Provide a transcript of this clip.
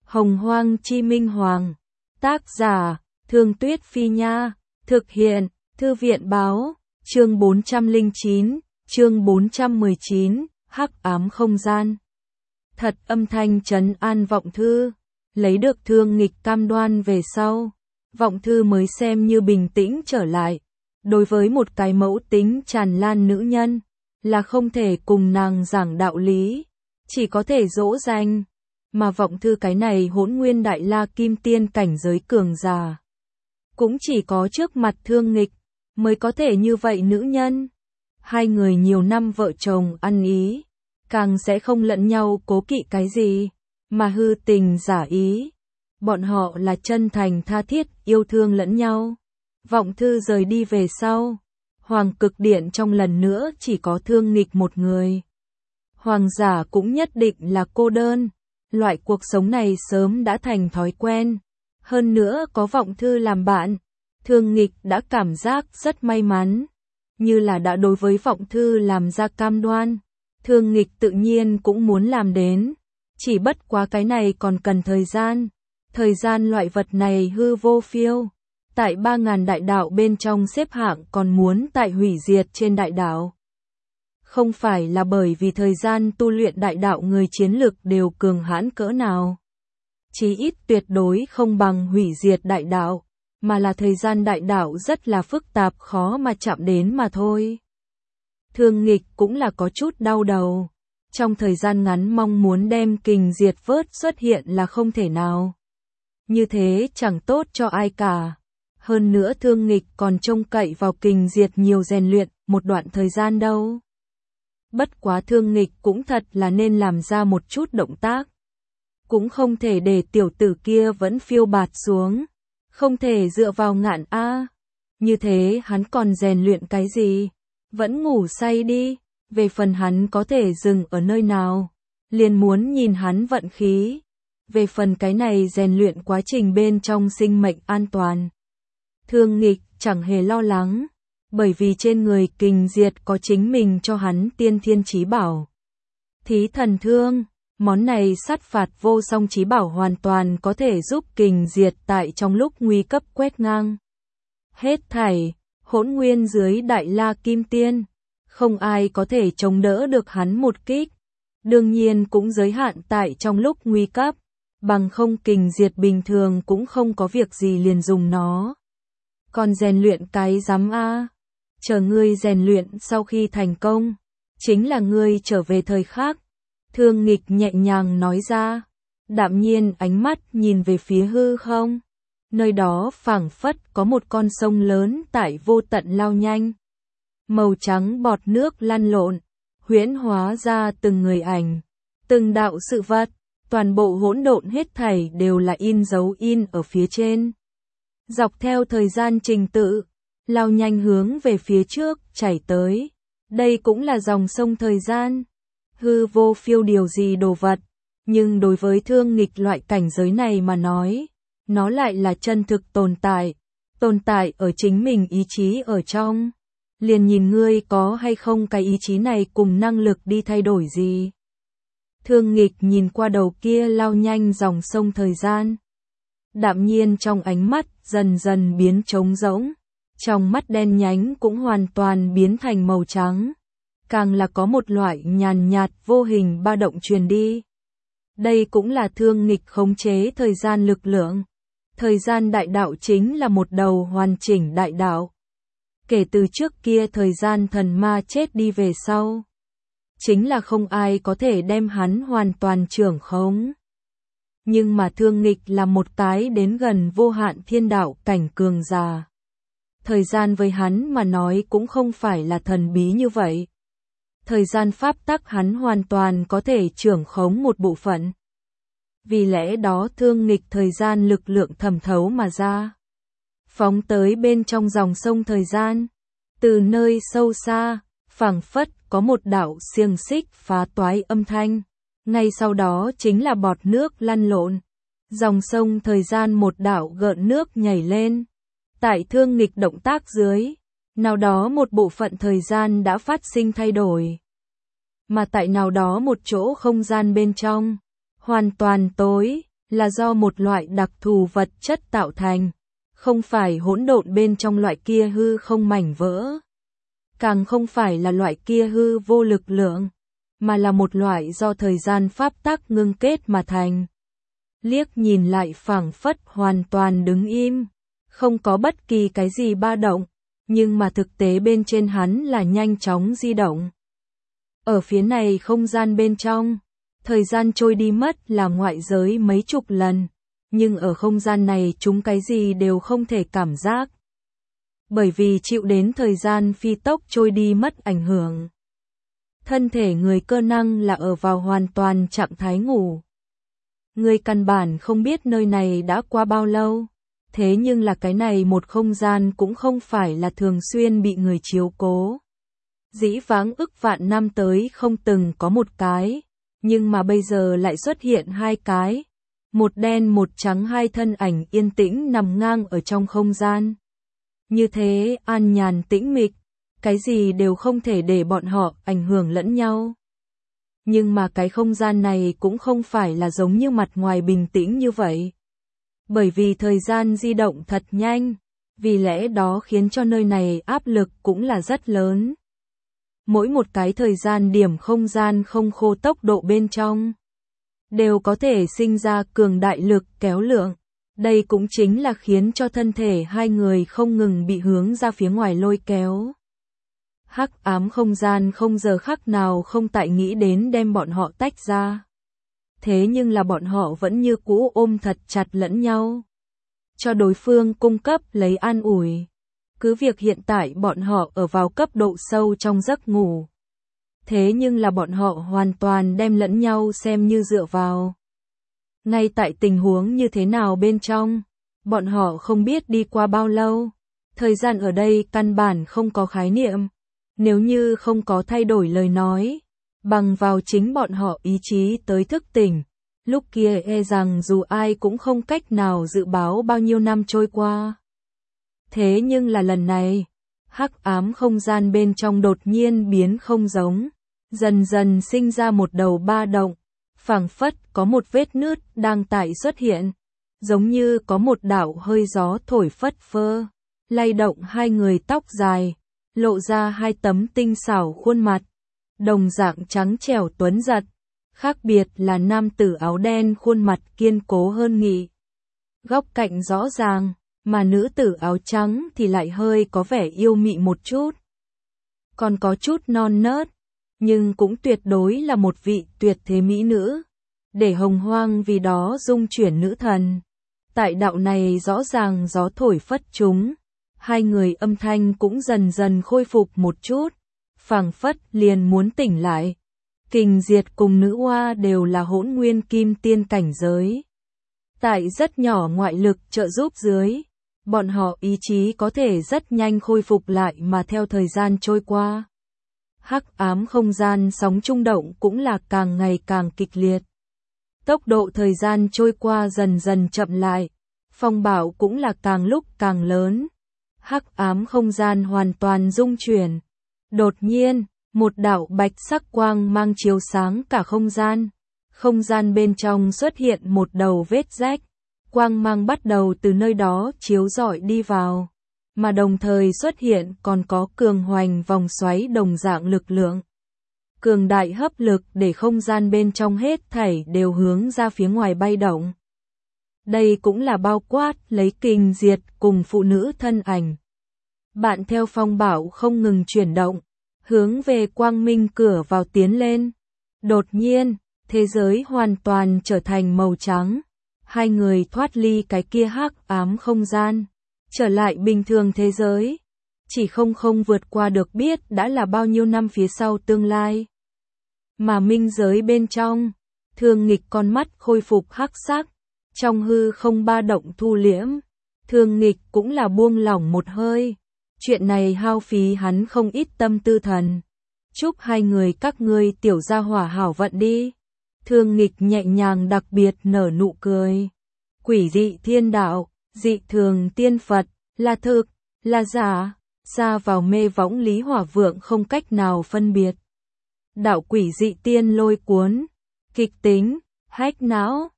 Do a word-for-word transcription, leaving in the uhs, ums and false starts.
Hồng Hoang Chi Minh Hoàng. Tác giả, Thương Tuyết Phi Nha. Thực hiện, Thư viện Báo. Chương bốn trăm lẻ chín, chương bốn trăm mười chín, Hắc Ám Không Gian. Thật âm thanh trấn an Vọng Thư. Lấy được Thương Nghịch cam đoan về sau, Vọng Thư mới xem như bình tĩnh trở lại. Đối với một cái mẫu tính tràn lan nữ nhân, là không thể cùng nàng giảng đạo lý, chỉ có thể dỗ dành. Mà Vọng Thư cái này hỗn nguyên đại la kim tiên cảnh giới cường giả, cũng chỉ có trước mặt Thương Nghịch mới có thể như vậy nữ nhân. Hai người nhiều năm vợ chồng ăn ý, càng sẽ không lẫn nhau cố kỵ cái gì, mà hư tình giả ý. Bọn họ là chân thành tha thiết yêu thương lẫn nhau. Vọng Thư rời đi về sau, Hoàng Cực Điện trong lần nữa chỉ có Thương Nghịch một người. Hoàng giả cũng nhất định là cô đơn. Loại cuộc sống này sớm đã thành thói quen. Hơn nữa có Vọng Thư làm bạn, Thương Nghịch đã cảm giác rất may mắn, như là đã đối với Vọng Thư làm ra cam đoan. Thương Nghịch tự nhiên cũng muốn làm đến, chỉ bất quá cái này còn cần thời gian. Thời gian loại vật này hư vô phiêu, tại ba ngàn đại đạo bên trong xếp hạng còn muốn tại hủy diệt trên đại đạo. Không phải là bởi vì thời gian tu luyện đại đạo người chiến lực đều cường hãn cỡ nào, chí ít tuyệt đối không bằng hủy diệt đại đạo, mà là thời gian đại đạo rất là phức tạp khó mà chạm đến mà thôi. Thương Nghịch cũng là có chút đau đầu, trong thời gian ngắn mong muốn đem kình diệt vớt xuất hiện là không thể nào. Như thế chẳng tốt cho ai cả. Hơn nữa Thương Nghịch còn trông cậy vào kình diệt nhiều rèn luyện một đoạn thời gian đâu. Bất quá Thương Nghịch cũng thật là nên làm ra một chút động tác. Cũng không thể để tiểu tử kia vẫn phiêu bạt xuống. Không thể dựa vào ngạn a. Như thế hắn còn rèn luyện cái gì? Vẫn ngủ say đi. Về phần hắn có thể dừng ở nơi nào, liền muốn nhìn hắn vận khí. Về phần cái này rèn luyện quá trình bên trong sinh mệnh an toàn, Thương Nghịch chẳng hề lo lắng, bởi vì trên người kình diệt có chính mình cho hắn tiên thiên chí bảo. Thí thần thương, món này sát phạt vô song chí bảo hoàn toàn có thể giúp kình diệt tại trong lúc nguy cấp quét ngang. Hết thảy, hỗn nguyên dưới đại la kim tiên, không ai có thể chống đỡ được hắn một kích. Đương nhiên cũng giới hạn tại trong lúc nguy cấp, bằng không kình diệt bình thường cũng không có việc gì liền dùng nó. Còn rèn luyện cái rắm a, chờ ngươi rèn luyện sau khi thành công, chính là ngươi trở về thời khắc. Thương Nghịch nhẹ nhàng nói ra, đạm nhiên ánh mắt nhìn về phía hư không. Nơi đó phảng phất có một con sông lớn tại vô tận lao nhanh. Màu trắng bọt nước lăn lộn, huyễn hóa ra từng người ảnh, từng đạo sự vật, toàn bộ hỗn độn hết thảy đều là in dấu in ở phía trên. Dọc theo thời gian trình tự, lao nhanh hướng về phía trước, chảy tới. Đây cũng là dòng sông thời gian. Hư vô phiêu điều gì đồ vật, nhưng đối với Thương Nghịch loại cảnh giới này mà nói, nó lại là chân thực tồn tại, tồn tại ở chính mình ý chí ở trong. Liền nhìn ngươi có hay không cái ý chí này cùng năng lực đi thay đổi gì. Thương Nghịch nhìn qua đầu kia lao nhanh dòng sông thời gian. Đạm nhiên trong ánh mắt dần dần biến trống rỗng, trong mắt đen nhánh cũng hoàn toàn biến thành màu trắng. Càng là có một loại nhàn nhạt vô hình ba động truyền đi. Đây cũng là Thương Nghịch khống chế thời gian lực lượng. Thời gian đại đạo chính là một đầu hoàn chỉnh đại đạo. Kể từ trước kia thời gian thần ma chết đi về sau, chính là không ai có thể đem hắn hoàn toàn trưởng khống. Nhưng mà Thương Nghịch là một cái đến gần vô hạn thiên đạo cảnh cường giả. Thời gian với hắn mà nói cũng không phải là thần bí như vậy. Thời gian pháp tắc hắn hoàn toàn có thể trưởng khống một bộ phận. Vì lẽ đó Thương Nghịch thời gian lực lượng thẩm thấu mà ra, phóng tới bên trong dòng sông thời gian. Từ nơi sâu xa, phảng phất có một đạo xiềng xích phá toái âm thanh. Ngay sau đó chính là bọt nước lăn lộn. Dòng sông thời gian một đạo gợn nước nhảy lên. Tại Thương Nghịch động tác dưới, nào đó một bộ phận thời gian đã phát sinh thay đổi. Mà tại nào đó một chỗ không gian bên trong, hoàn toàn tối, là do một loại đặc thù vật chất tạo thành, không phải hỗn độn bên trong loại kia hư không mảnh vỡ. Càng không phải là loại kia hư vô lực lượng, mà là một loại do thời gian pháp tắc ngưng kết mà thành. Liếc nhìn lại phảng phất hoàn toàn đứng im, không có bất kỳ cái gì ba động, nhưng mà thực tế bên trên hắn là nhanh chóng di động. Ở phía này không gian bên trong, thời gian trôi đi mất là ngoại giới mấy chục lần, nhưng ở không gian này chúng cái gì đều không thể cảm giác. Bởi vì chịu đến thời gian phi tốc trôi đi mất ảnh hưởng. Thân thể người cơ năng là ở vào hoàn toàn trạng thái ngủ. Người căn bản không biết nơi này đã qua bao lâu, thế nhưng là cái này một không gian cũng không phải là thường xuyên bị người chiếu cố. Dĩ vãng ức vạn năm tới không từng có một cái, nhưng mà bây giờ lại xuất hiện hai cái. Một đen một trắng, hai thân ảnh yên tĩnh nằm ngang ở trong không gian. Như thế an nhàn tĩnh mịch, cái gì đều không thể để bọn họ ảnh hưởng lẫn nhau. Nhưng mà cái không gian này cũng không phải là giống như mặt ngoài bình tĩnh như vậy. Bởi vì thời gian di động thật nhanh, vì lẽ đó khiến cho nơi này áp lực cũng là rất lớn. Mỗi một cái thời gian điểm không gian không khô tốc độ bên trong, đều có thể sinh ra cường đại lực kéo lượng. Đây cũng chính là khiến cho thân thể hai người không ngừng bị hướng ra phía ngoài lôi kéo. Hắc ám không gian không giờ khắc nào không tại nghĩ đến đem bọn họ tách ra. Thế nhưng là bọn họ vẫn như cũ ôm thật chặt lẫn nhau, cho đối phương cung cấp lấy an ủi. Cứ việc hiện tại bọn họ ở vào cấp độ sâu trong giấc ngủ. Thế nhưng là bọn họ hoàn toàn đem lẫn nhau xem như dựa vào. Ngay tại tình huống như thế nào bên trong, bọn họ không biết đi qua bao lâu. Thời gian ở đây căn bản không có khái niệm. Nếu như không có thay đổi lời nói, bằng vào chính bọn họ ý chí tới thức tỉnh, lúc kia e rằng dù ai cũng không cách nào dự báo bao nhiêu năm trôi qua. Thế nhưng là lần này, hắc ám không gian bên trong đột nhiên biến không giống, dần dần sinh ra một đầu ba động, phảng phất có một vết nứt đang tại xuất hiện, giống như có một đạo hơi gió thổi phất phơ, lay động hai người tóc dài, lộ ra hai tấm tinh xảo khuôn mặt, đồng dạng trắng trẻo tuấn giật, khác biệt là nam tử áo đen khuôn mặt kiên cố hơn nghị, góc cạnh rõ ràng, mà nữ tử áo trắng thì lại hơi có vẻ yêu mị một chút, còn có chút non nớt, nhưng cũng tuyệt đối là một vị tuyệt thế mỹ nữ, để hồng hoang vì đó dung chuyển nữ thần. Tại đạo này rõ ràng gió thổi phất chúng, hai người âm thanh cũng dần dần khôi phục một chút, phảng phất liền muốn tỉnh lại. Kình Diệt cùng nữ oa đều là hỗn nguyên kim tiên cảnh giới. Tại rất nhỏ ngoại lực trợ giúp dưới, bọn họ ý chí có thể rất nhanh khôi phục lại mà theo thời gian trôi qua. Hắc ám không gian sóng trung động cũng là càng ngày càng kịch liệt. Tốc độ thời gian trôi qua dần dần chậm lại, phong bạo cũng là càng lúc càng lớn. Hắc ám không gian hoàn toàn rung chuyển. Đột nhiên, một đạo bạch sắc quang mang chiếu sáng cả không gian. Không gian bên trong xuất hiện một đầu vết rách. Quang mang bắt đầu từ nơi đó chiếu rọi đi vào. Mà đồng thời xuất hiện còn có cường hoành vòng xoáy đồng dạng lực lượng. Cường đại hấp lực để không gian bên trong hết thảy đều hướng ra phía ngoài bay động. Đây cũng là bao quát lấy Kình Diệt cùng phụ nữ thân ảnh. Bạn theo phong bảo không ngừng chuyển động, hướng về quang minh cửa vào tiến lên. Đột nhiên, thế giới hoàn toàn trở thành màu trắng. Hai người thoát ly cái kia hắc ám không gian, trở lại bình thường thế giới. Chỉ không không vượt qua được biết đã là bao nhiêu năm phía sau tương lai. Mà minh giới bên trong, Thương Nghịch con mắt khôi phục hắc sắc, trong hư không ba động thu liễm. Thương Nghịch cũng là buông lỏng một hơi. Chuyện này hao phí hắn không ít tâm tư thần. Chúc hai người các ngươi tiểu gia hỏa hảo vận đi. Thương Nghịch nhẹ nhàng đặc biệt nở nụ cười. Quỷ dị thiên đạo, dị thường tiên Phật, là thực, là giả, xa vào mê võng Lý Hỏa Vượng không cách nào phân biệt. Đạo quỷ dị tiên lôi cuốn, kịch tính, hách não.